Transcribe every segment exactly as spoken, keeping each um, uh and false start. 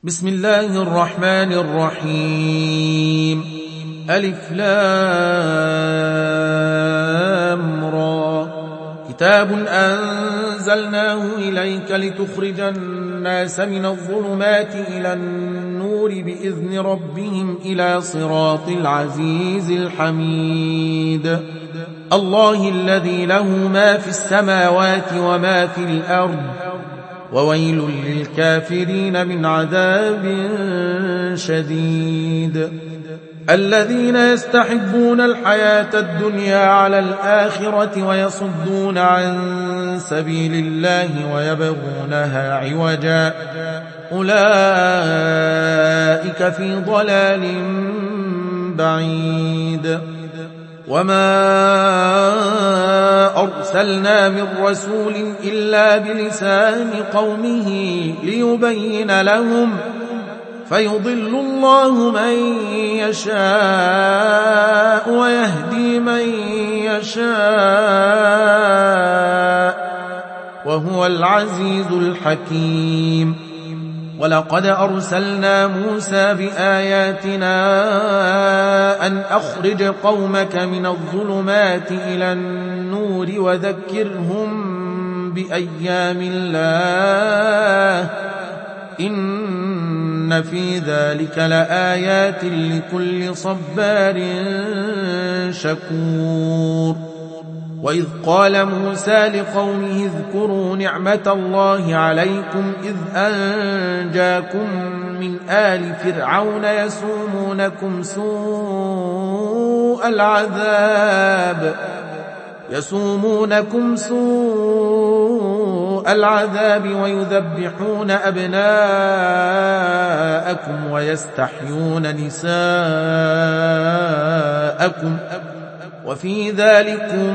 بسم الله الرحمن الرحيم. ألف لام را. كتاب أنزلناه إليك لتخرج الناس من الظلمات إلى النور بإذن ربهم إلى صراط العزيز الحميد. الله الذي له ما في السماوات وما في الأرض، وويل للكافرين من عذاب شديد. الذين يستحبون الحياة الدنيا على الآخرة ويصدون عن سبيل الله ويبغونها عوجا، أولئك في ضلال بعيد. وما أرسلنا من رسول إلا بلسان قومه ليبين لهم، فيضل الله من يشاء ويهدي من يشاء، وهو العزيز الحكيم. ولقد أرسلنا موسى بآياتنا أن أخرج قومك من الظلمات إلى النور وذكرهم بأيام الله، إن في ذلك لآيات لكل صبار شكور. وإذ قال موسى لقومه اذكروا نعمة الله عليكم إذ أنجاكم من آل فرعون يسومونكم سوء العذاب يسومونكم سوء العذاب ويذبحون أبناءكم ويستحيون نساءكم، وفي ذلكم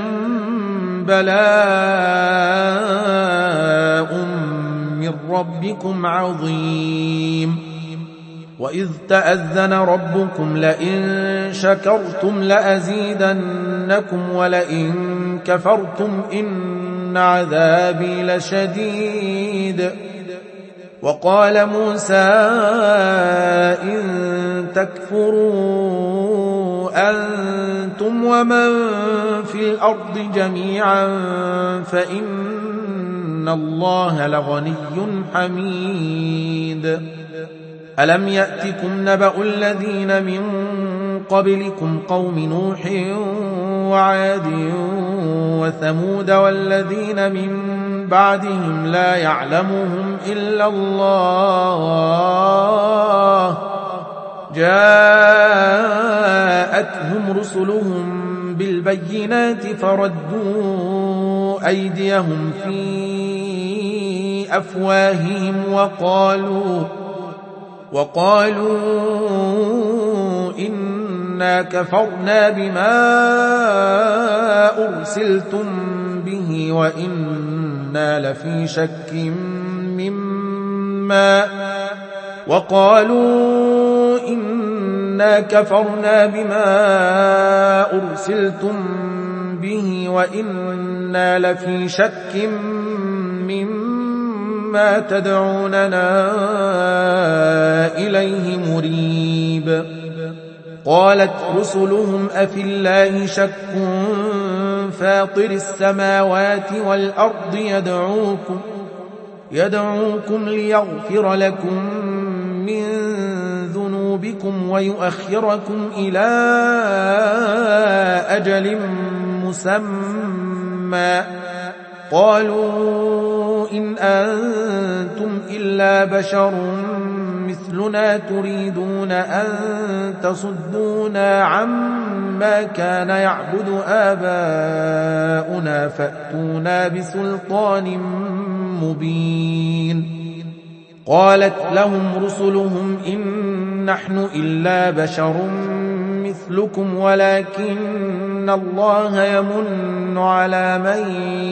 بلاء من ربكم عظيم. وإذ تأذن ربكم لئن شكرتم لأزيدنكم ولئن كفرتم إن عذابي لشديد. وقال موسى إن تكفروا أنتم ومن في الأرض جميعا فإن الله لغني حميد. ألم يأتكم نبأ الذين من قبلكم قوم نوح وعاد وثمود والذين من بعدهم لا يعلمهم إلا الله، جاءتهم رسلهم بالبينات فردوا أيديهم في أفواههم وقالوا وقالوا إنا كفرنا بما أرسلتم به وإنا لفي شك مما وقالوا إنا كفرنا بما أرسلتم به وإنا لفي شك مما تدعوننا إليه مريب. قالت رسلهم أفي الله شك فاطر السماوات والأرض يدعوكم يدعوكم ليغفر لكم من ذنوبكم ويؤخركم إلى أجل مسمى. قالوا إن أنتم إلا بشر مثلنا تريدون أن تصدونا عما كان يعبد آباؤنا فأتونا بسلطان مبين. قالت لهم رسلهم إن نحن إلا بشر مثلكم ولكن الله يمن على من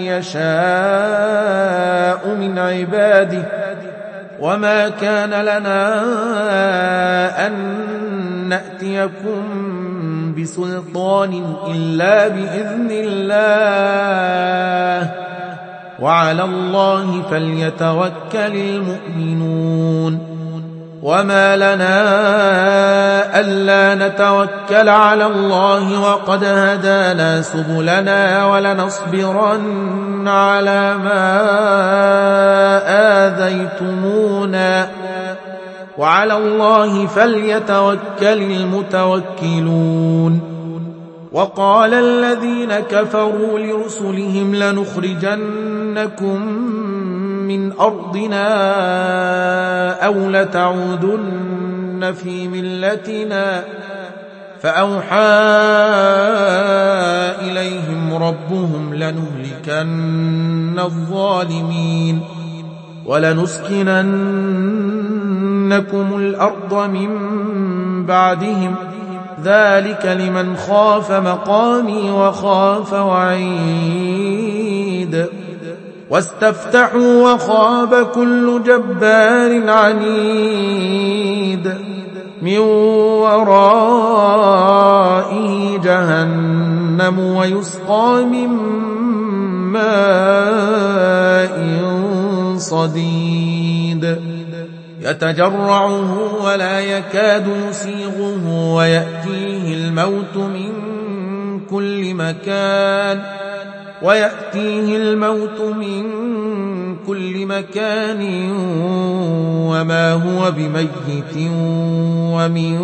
يشاء من عباده، وما كان لنا أن نأتيكم بسلطان إلا بإذن الله، وعلى الله فليتوكل المؤمنون. وما لنا ألا نتوكل على الله وقد هدانا سبلنا ولنصبرن على ما آذيتمونا وعلى الله فليتوكل المتوكلون. وقال الذين كفروا لرسلهم لنخرجنكم من أرضنا أو لتعودن في ملتنا فأوحى إليهم ربهم لنهلكن الظالمين ولنسكننكم الأرض من بعدهم ذلك لمن خاف مقامي وخاف وعيد. واستفتحوا وخاب كل جبار عنيد من ورائه جهنم ويسقى من ماء صديد يتجرعه ولا يكاد يسيغه ويأتيه الموت من كل مكان ويأتيه الموت من كل مكان وما هو بميت ومن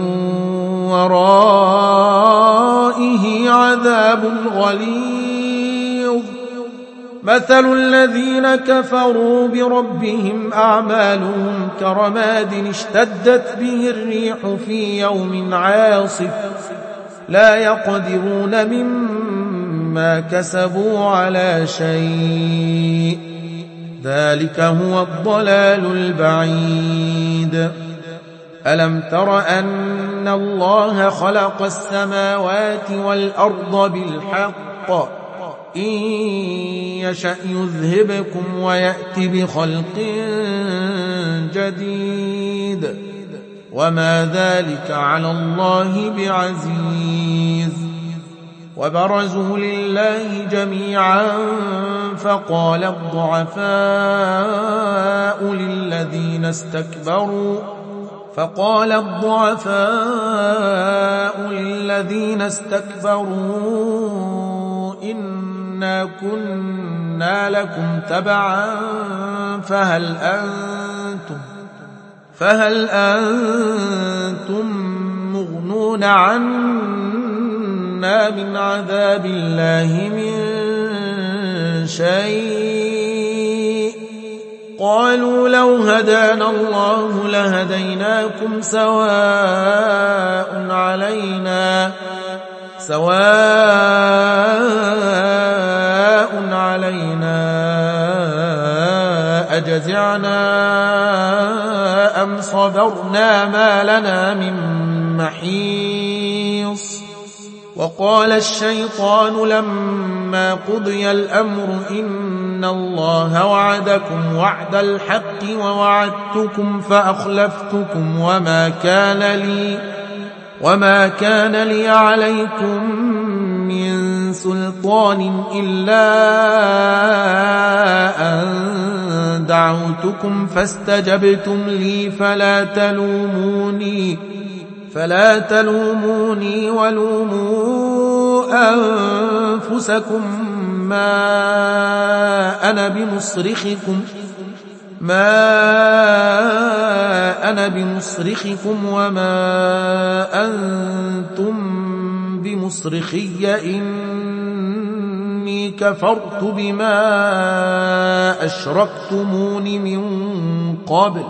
ورائه عذاب غليظ. مثل الذين كفروا بربهم أعمالهم كرماد اشتدت به الريح في يوم عاصف لا يقدرون مما كسبوا على شيء ذلك هو الضلال البعيد. ألم تر أن الله خلق السماوات والأرض بالحق إن يشأ يذهبكم ويأت بخلق جديد وما ذلك على الله بعزيز. وبرزوا لله جميعا فقال الضعفاء للذين استكبروا فقال الضعفاء للذين استكبروا إنا كنا لكم تبعا فهل أنتم فهل أنتم مغنون عنا من عذاب الله من شيء قالوا لو هدانا الله لهديناكم سواء علينا سواء علينا أجزعنا أم صبرنا ما لنا من محيص. وقال الشيطان لما قضي الأمر إن الله وعدكم وعد الحق ووعدتكم فأخلفتكم وما كان لي وما كان لي عليكم من سلطان إلا أن دعوتكم فاستجبتم لي فلا تلوموني فلا تلوموني ولوموا أنفسكم ما أنا بمصرخكم ما أنا بمصرخكم وما أنتم بمصرخي إني كفرت بما أشركتمون من قبل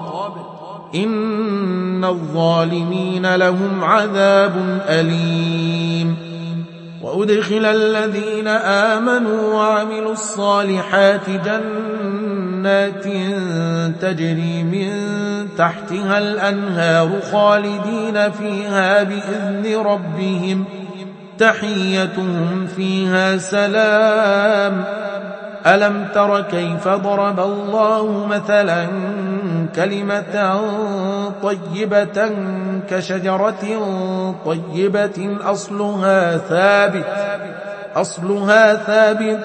إن الظالمين لهم عذاب أليم. وأدخل الذين آمنوا وعملوا الصالحات جنات تجري من تحتها الأنهار خالدين فيها بإذن ربهم تحيتهم فيها سلام. ألم تر كيف ضرب الله مثلا كلمة طيبة كشجرة طيبة أصلها ثابت أصلها ثابت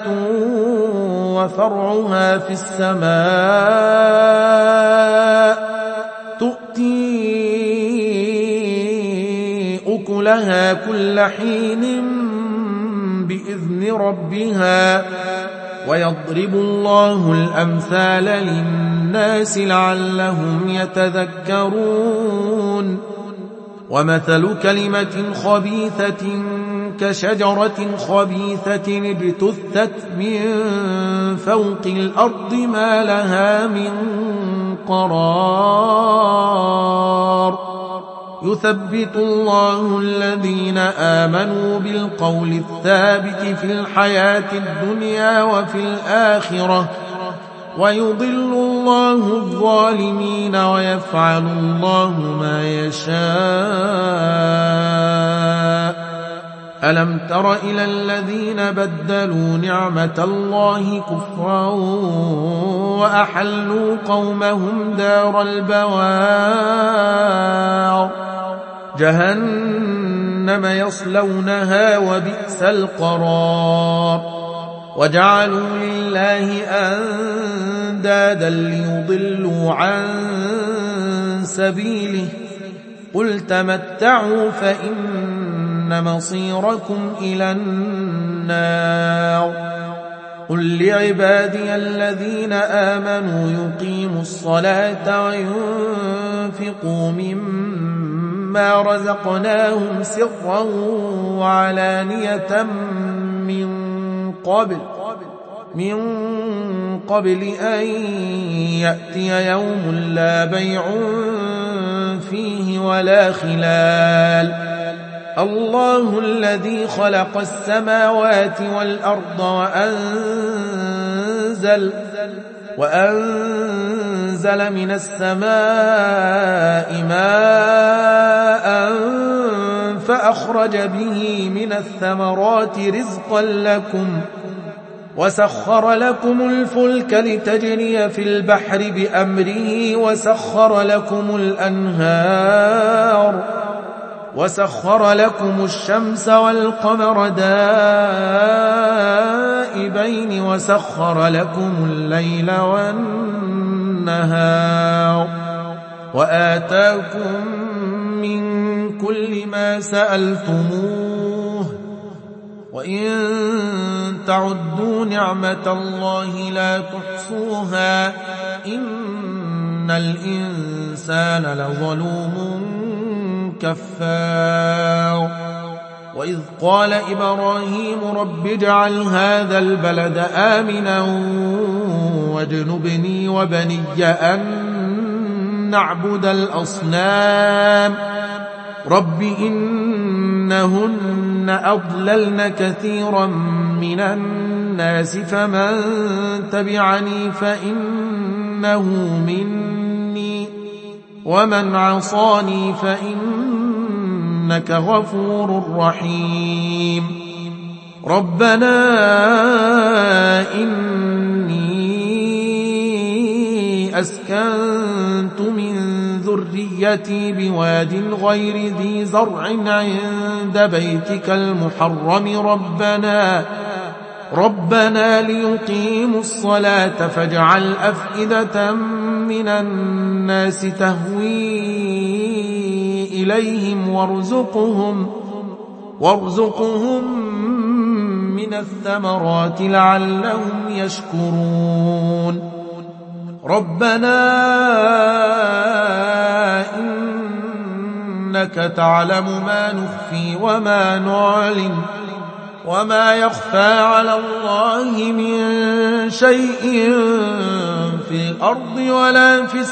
وفرعها في السماء تؤتي لها كل حين بإذن ربها ويضرب الله الأمثال للناس لعلهم يتذكرون ومثل كلمة خبيثة كشجرة خبيثة اجتثت من فوق الأرض ما لها من قرار يثبت الله الذين آمنوا بالقول الثابت في الحياة الدنيا وفي الآخرة ويضل الله الظالمين ويفعل الله ما يشاء ألم تر إلى الذين بدلوا نعمة الله كفرا وأحلوا قومهم دار البوار جهنم يصلونها وبئس القرار وجعلوا لله أندادا ليضلوا عن سبيله قل تمتعوا فإن مصيركم إلى النار قل لعبادي الذين آمنوا يقيموا الصلاة وينفقوا مما رزقناهم سرا وعلانية من قبل من قبل أن يأتي يوم لا بيع فيه ولا خلال الله الذي خلق السماوات والأرض وأنزل وأنزل من السماء ماء فأخرج به من الثمرات رزقا لكم وسخر لكم الفلك لتجري في البحر بأمره وسخر لكم الأنهار وسخر لكم الشمس والقمر دائبين وسخر لكم الليل والنهار وآتاكم من كل ما سألتموه وإن تعدوا نعمة الله لا تحصوها إن الإنسان لظلوم كفار وإذ قال إبراهيم رب اجعل هذا البلد آمنا واجنبني وبني أن نعبد الأصنام رب إنهن أضللن كثيرا من الناس فمن تبعني فإنه مني ومن عصاني فإنك غفور رحيم ربنا إني أسكنت من ذريتي بواد غير ذي زرع عند بيتك المحرم ربنا ربنا ليقيموا الصلاة فاجعل أفئدة من الناس تهوي إليهم وارزقهم وارزقهم من الثمرات لعلهم يشكرون ربنا إنك تعلم ما نخفي وما نعلن وما يخفى على الله من شيء في الأرض ولا في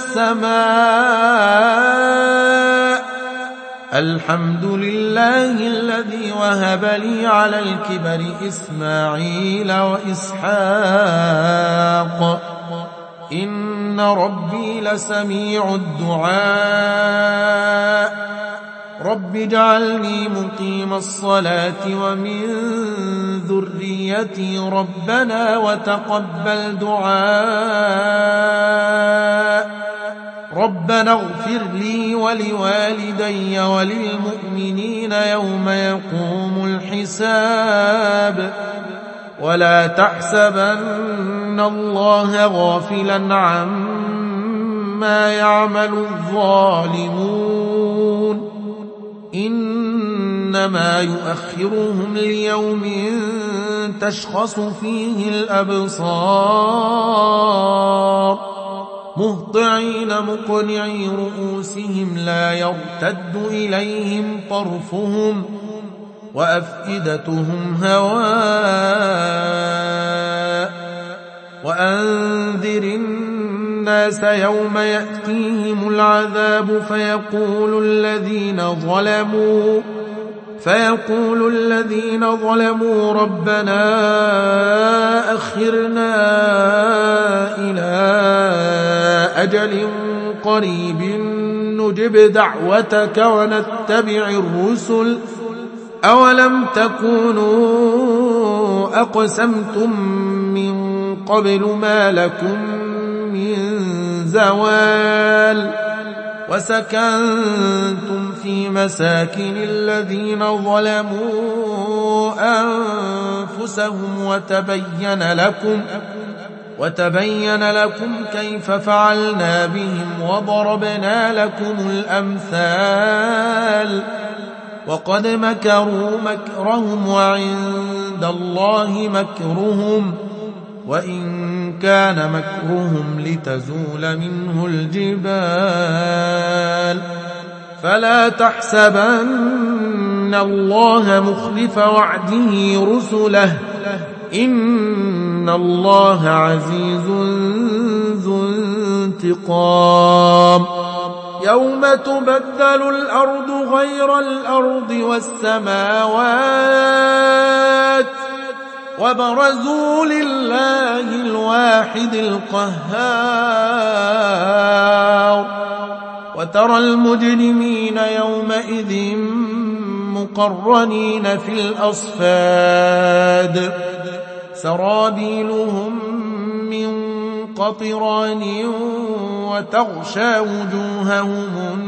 السماء الحمد لله الذي وهب لي على الكبر إسماعيل وإسحاق إن ربي لسميع الدعاء رب اجعلني مقيم الصلاة ومن ذريتي ربنا وتقبل دعاء ربنا اغفر لي ولوالدي وللمؤمنين يوم يقوم الحساب ولا تحسبن الله غافلا عما يعمل الظالمون إنما يؤخرهم ليوم تشخص فيه الأبصار مهطعين مقنعي رؤوسهم لا يرتد إليهم طرفهم وأفئدتهم هواء وأنذر الناس يوم يأتيهم العذاب فيقول الذين ظلموا فيقول الذين ظلموا ربنا أخرنا إلى أجل قريب نجب دعوتك ونتبع الرسل أولم تكونوا أقسمتم من قبل ما لكم من زوال وسكنتم في مساكن الذين ظلموا أنفسهم وتبين لكم وتبين لكم كيف فعلنا بهم وضربنا لكم الأمثال وقد مكروا مكرهم وعند الله مكرهم وإن كان مكرهم لتزول منه الجبال فلا تحسبن الله مخلف وعده رسله إن الله عزيز ذو انتقام يوم تبدل الأرض غير الأرض والسماوات وبرزوا لله الواحد القهار وترى المجرمين يومئذ مقرنين في الأصفاد سرابيلهم من قطران وتغشى وجوههم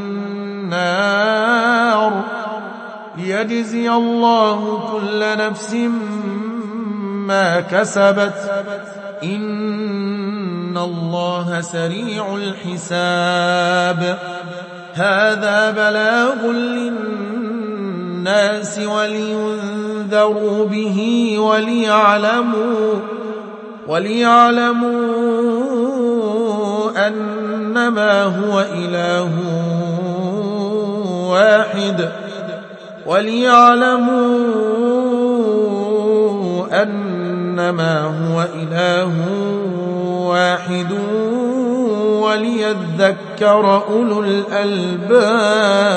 النار ليجزي الله كل نفس ما كسبت إن الله سريع الحساب هذا بلاغ للناس ولينذروا به وليعلموا وليعلموا أنما هو إله واحد وليعلموا أنما هو إله واحد وليذكر أولو الألباب.